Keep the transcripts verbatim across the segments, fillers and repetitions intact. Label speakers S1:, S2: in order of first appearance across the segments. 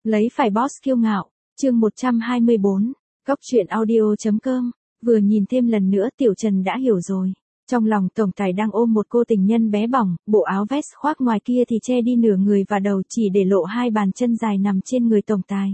S1: Lấy phải boss kiêu ngạo, chương một trăm hai mươi bốn, Góc truyện audio.com, vừa nhìn thêm lần nữa Tiểu Trần đã hiểu rồi. Trong lòng tổng tài đang ôm một cô tình nhân bé bỏng, bộ áo vest khoác ngoài kia thì che đi nửa người và đầu chỉ để lộ hai bàn chân dài nằm trên người tổng tài.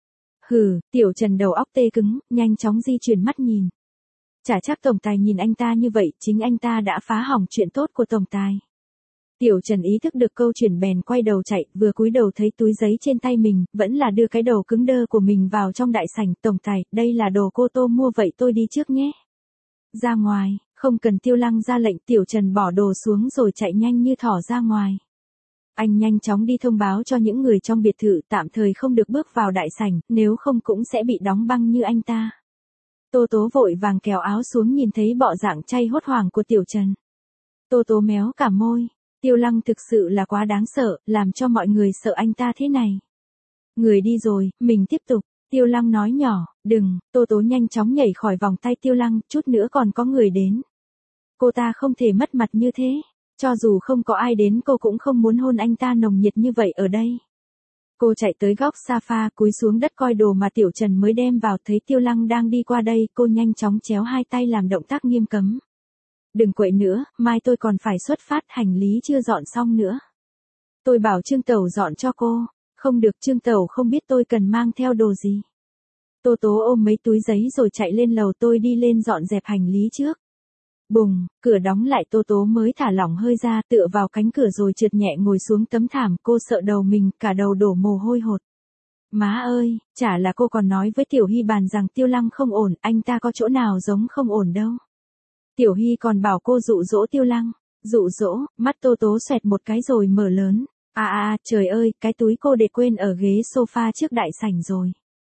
S1: Hừ, Tiểu Trần đầu óc tê cứng, nhanh chóng di chuyển mắt nhìn. Chả chắc tổng tài nhìn anh ta như vậy, chính anh ta đã phá hỏng chuyện tốt của tổng tài. Tiểu Trần ý thức được câu chuyện bèn quay đầu chạy, vừa cúi đầu thấy túi giấy trên tay mình, vẫn là đưa cái đầu cứng đơ của mình vào trong đại sảnh. Tổng tài, đây là đồ cô Tô mua vậy tôi đi trước nhé. Ra ngoài, không cần Tiêu Lăng ra lệnh, Tiểu Trần bỏ đồ xuống rồi chạy nhanh như thỏ ra ngoài. Anh nhanh chóng đi thông báo cho những người trong biệt thự tạm thời không được bước vào đại sảnh, nếu không cũng sẽ bị đóng băng như anh ta. Tô Tố vội vàng kéo áo xuống nhìn thấy bộ dạng chay hốt hoảng của Tiểu Trần. Tô Tố méo cả môi. Tiêu Lăng thực sự là quá đáng sợ, làm cho mọi người sợ anh ta thế này. Người đi rồi, mình tiếp tục. Tiêu Lăng nói nhỏ, đừng, Tô Tố nhanh chóng nhảy khỏi vòng tay Tiêu Lăng, chút nữa còn có người đến. Cô ta không thể mất mặt như thế, cho dù không có ai đến cô cũng không muốn hôn anh ta nồng nhiệt như vậy ở đây. Cô chạy tới góc sofa, cúi xuống đất coi đồ mà Tiểu Trần mới đem vào, thấy Tiêu Lăng đang đi qua đây, cô nhanh chóng chéo hai tay làm động tác nghiêm cấm. Đừng quậy nữa, mai tôi còn phải xuất phát, hành lý chưa dọn xong nữa. Tôi bảo Trương Tẩu dọn cho cô, không được, Trương Tẩu không biết tôi cần mang theo đồ gì. Tô Tố ôm mấy túi giấy rồi chạy lên lầu, tôi đi lên dọn dẹp hành lý trước. Bùng, cửa đóng lại, Tô Tố mới thả lỏng hơi ra, tựa vào cánh cửa rồi trượt nhẹ ngồi xuống tấm thảm, cô sợ đầu mình, cả đầu đổ mồ hôi hột. Má ơi, chả là cô còn nói với Tiểu Hy bàn rằng Tiêu Lăng không ổn, anh ta có chỗ nào giống không ổn đâu. Tiểu Hy còn bảo cô dụ dỗ Tiêu Lăng, dụ dỗ, mắt Tô Tố xoẹt một cái rồi mở lớn. À à, trời ơi, cái túi cô để quên ở ghế sofa trước đại sảnh rồi.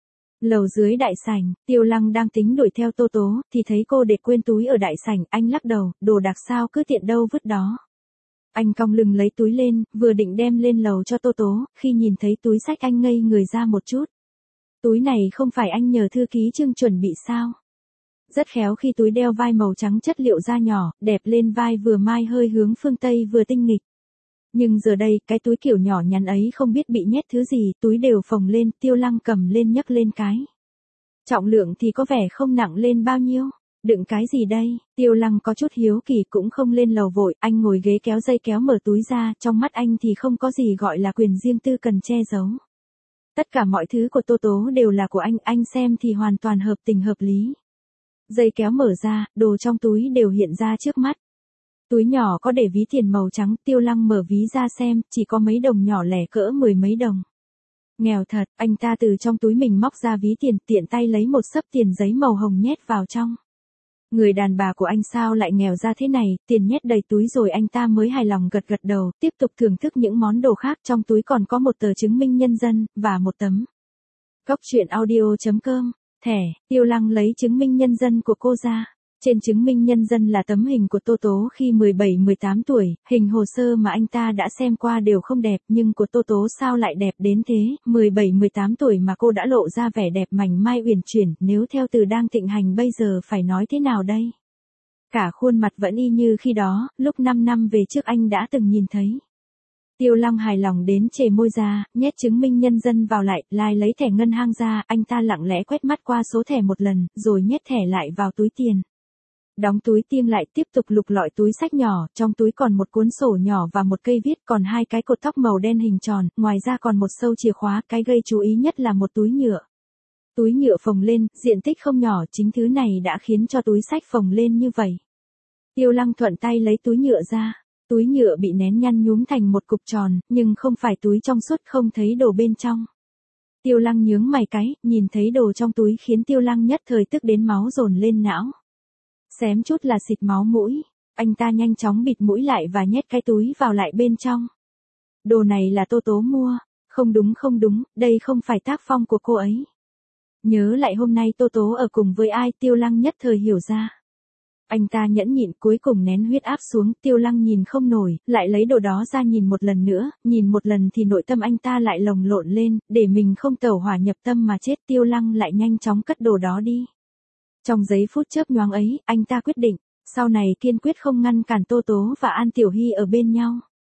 S1: Lầu dưới đại sảnh, Tiêu Lăng đang tính đuổi theo Tô Tố, thì thấy cô để quên túi ở đại sảnh, anh lắc đầu, đồ đạc sao cứ tiện đâu vứt đó. Anh cong lưng lấy túi lên, vừa định đem lên lầu cho Tô Tố, khi nhìn thấy túi xách anh ngây người ra một chút. Túi này không phải anh nhờ thư ký Trương chuẩn bị sao? Rất khéo khi túi đeo vai màu trắng chất liệu da nhỏ, đẹp lên vai vừa mai hơi hướng phương Tây vừa tinh nghịch. Nhưng giờ đây, cái túi kiểu nhỏ nhắn ấy không biết bị nhét thứ gì, túi đều phồng lên, Tiêu Lăng cầm lên nhấc lên cái. Trọng lượng thì có vẻ không nặng lên bao nhiêu. Đựng cái gì đây? Tiêu Lăng có chút hiếu kỳ cũng không lên lầu vội, anh ngồi ghế kéo dây kéo mở túi ra, trong mắt anh thì không có gì gọi là quyền riêng tư cần che giấu. Tất cả mọi thứ của Tô Tố đều là của anh, anh xem thì hoàn toàn hợp tình hợp lý. Dây kéo mở ra, đồ trong túi đều hiện ra trước mắt. Túi nhỏ có để ví tiền màu trắng, Tiêu Lăng mở ví ra xem, chỉ có mấy đồng nhỏ lẻ cỡ mười mấy đồng. Nghèo thật, anh ta từ trong túi mình móc ra ví tiền, tiện tay lấy một xấp tiền giấy màu hồng nhét vào trong. Người đàn bà của anh sao lại nghèo ra thế này, tiền nhét đầy túi rồi anh ta mới hài lòng gật gật đầu, tiếp tục thưởng thức những món đồ khác, trong túi còn có một tờ chứng minh nhân dân, và một tấm. Góc truyện audio.com. Thẻ, Tiêu Lăng lấy chứng minh nhân dân của cô ra. Trên chứng minh nhân dân là tấm hình của Tô Tố khi mười bảy mười tám tuổi, hình hồ sơ mà anh ta đã xem qua đều không đẹp, nhưng của Tô Tố sao lại đẹp đến thế, mười bảy mười tám tuổi mà cô đã lộ ra vẻ đẹp mảnh mai uyển chuyển, nếu theo từ đang thịnh hành bây giờ phải nói thế nào đây? Cả khuôn mặt vẫn y như khi đó, lúc năm năm về trước anh đã từng nhìn thấy. Tiêu Lăng hài lòng đến chề môi ra, nhét chứng minh nhân dân vào lại, lại lấy thẻ ngân hàng ra, anh ta lặng lẽ quét mắt qua số thẻ một lần, rồi nhét thẻ lại vào túi tiền. Đóng túi tiêm lại, tiếp tục lục lọi túi xách nhỏ, trong túi còn một cuốn sổ nhỏ và một cây viết, còn hai cái cột tóc màu đen hình tròn, ngoài ra còn một sâu chìa khóa, cái gây chú ý nhất là một túi nhựa. Túi nhựa phồng lên, diện tích không nhỏ, chính thứ này đã khiến cho túi xách phồng lên như vậy. Tiêu Lăng thuận tay lấy túi nhựa ra. Túi nhựa bị nén nhăn nhúm thành một cục tròn, nhưng không phải túi trong suốt, không thấy đồ bên trong. Tiêu Lăng nhướng mày cái, nhìn thấy đồ trong túi khiến Tiêu Lăng nhất thời tức đến máu dồn lên não. Xém chút là xịt máu mũi, anh ta nhanh chóng bịt mũi lại và nhét cái túi vào lại bên trong. Đồ này là Tô Tố mua, không đúng không đúng, đây không phải tác phong của cô ấy. Nhớ lại hôm nay Tô Tố ở cùng với ai, Tiêu Lăng nhất thời hiểu ra. Anh ta nhẫn nhịn cuối cùng nén huyết áp xuống, Tiêu Lăng nhìn không nổi, lại lấy đồ đó ra nhìn một lần nữa, nhìn một lần thì nội tâm anh ta lại lồng lộn lên, để mình không tẩu hỏa nhập tâm mà chết, Tiêu Lăng lại nhanh chóng cất đồ đó đi. Trong giây phút chớp nhoáng ấy, anh ta quyết định, sau này kiên quyết không ngăn cản Tô Tố và An Tiểu Hy ở bên nhau.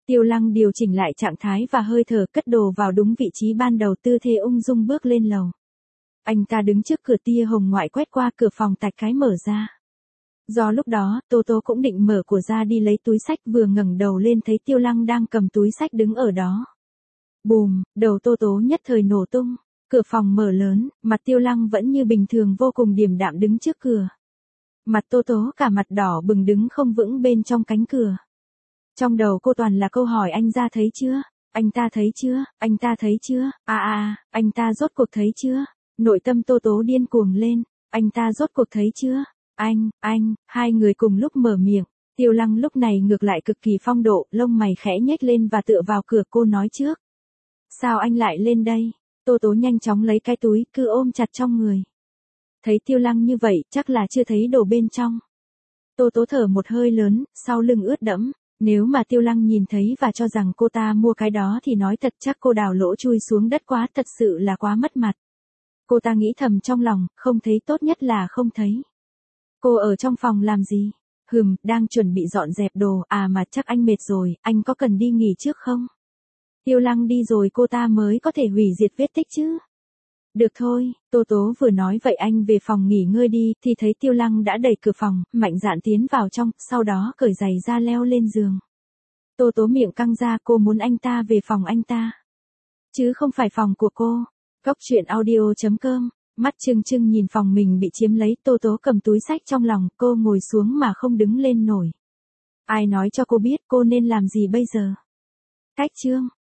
S1: Tiêu Lăng điều chỉnh lại trạng thái và hơi thở, cất đồ vào đúng vị trí ban đầu, tư thế ung dung bước lên lầu. Anh ta đứng trước cửa, tia hồng ngoại quét qua, cửa phòng tạch cái mở ra. Do lúc đó, Tố Tố cũng định mở của ra đi lấy túi xách, vừa ngẩng đầu lên thấy Tiêu Lăng đang cầm túi xách đứng ở đó. Bùm, đầu Tố Tố nhất thời nổ tung. Cửa phòng mở lớn, mặt Tiêu Lăng vẫn như bình thường, vô cùng điềm đạm đứng trước cửa. Mặt Tố Tố cả mặt đỏ bừng đứng không vững bên trong cánh cửa. Trong đầu cô toàn là câu hỏi: anh ra thấy chưa? Anh ta thấy chưa? Anh ta thấy chưa? À à, anh ta rốt cuộc thấy chưa? Nội tâm Tố Tố điên cuồng lên. Anh ta rốt cuộc thấy chưa? Anh, anh, hai người cùng lúc mở miệng. Tiêu Lăng lúc này ngược lại cực kỳ phong độ, lông mày khẽ nhếch lên và tựa vào cửa, cô nói trước. Sao anh lại lên đây? Tố Tố nhanh chóng lấy cái túi, cứ ôm chặt trong người. Thấy Tiêu Lăng như vậy, chắc là chưa thấy đồ bên trong. Tố Tố thở một hơi lớn, sau lưng ướt đẫm. Nếu mà Tiêu Lăng nhìn thấy và cho rằng cô ta mua cái đó thì nói thật chắc cô đào lỗ chui xuống đất quá, thật sự là quá mất mặt. Cô ta nghĩ thầm trong lòng, không thấy tốt nhất là không thấy. Cô ở trong phòng làm gì? Hừm, đang chuẩn bị dọn dẹp đồ. À mà chắc anh mệt rồi, anh có cần đi nghỉ trước không? Tiêu Lăng đi rồi cô ta mới có thể hủy diệt vết tích chứ. Được thôi, Tố Tố vừa nói vậy anh về phòng nghỉ ngơi đi, thì thấy Tiêu Lăng đã đẩy cửa phòng, mạnh dạn tiến vào trong, sau đó cởi giày ra leo lên giường. Tố Tố miệng căng ra, cô muốn anh ta về phòng anh ta, chứ không phải phòng của cô. Góc truyện audio chấm com. Mắt trừng trừng nhìn phòng mình bị chiếm lấy, Tố Tố cầm túi xách trong lòng, cô ngồi xuống mà không đứng lên nổi. Ai nói cho cô biết cô nên làm gì bây giờ? Cách chương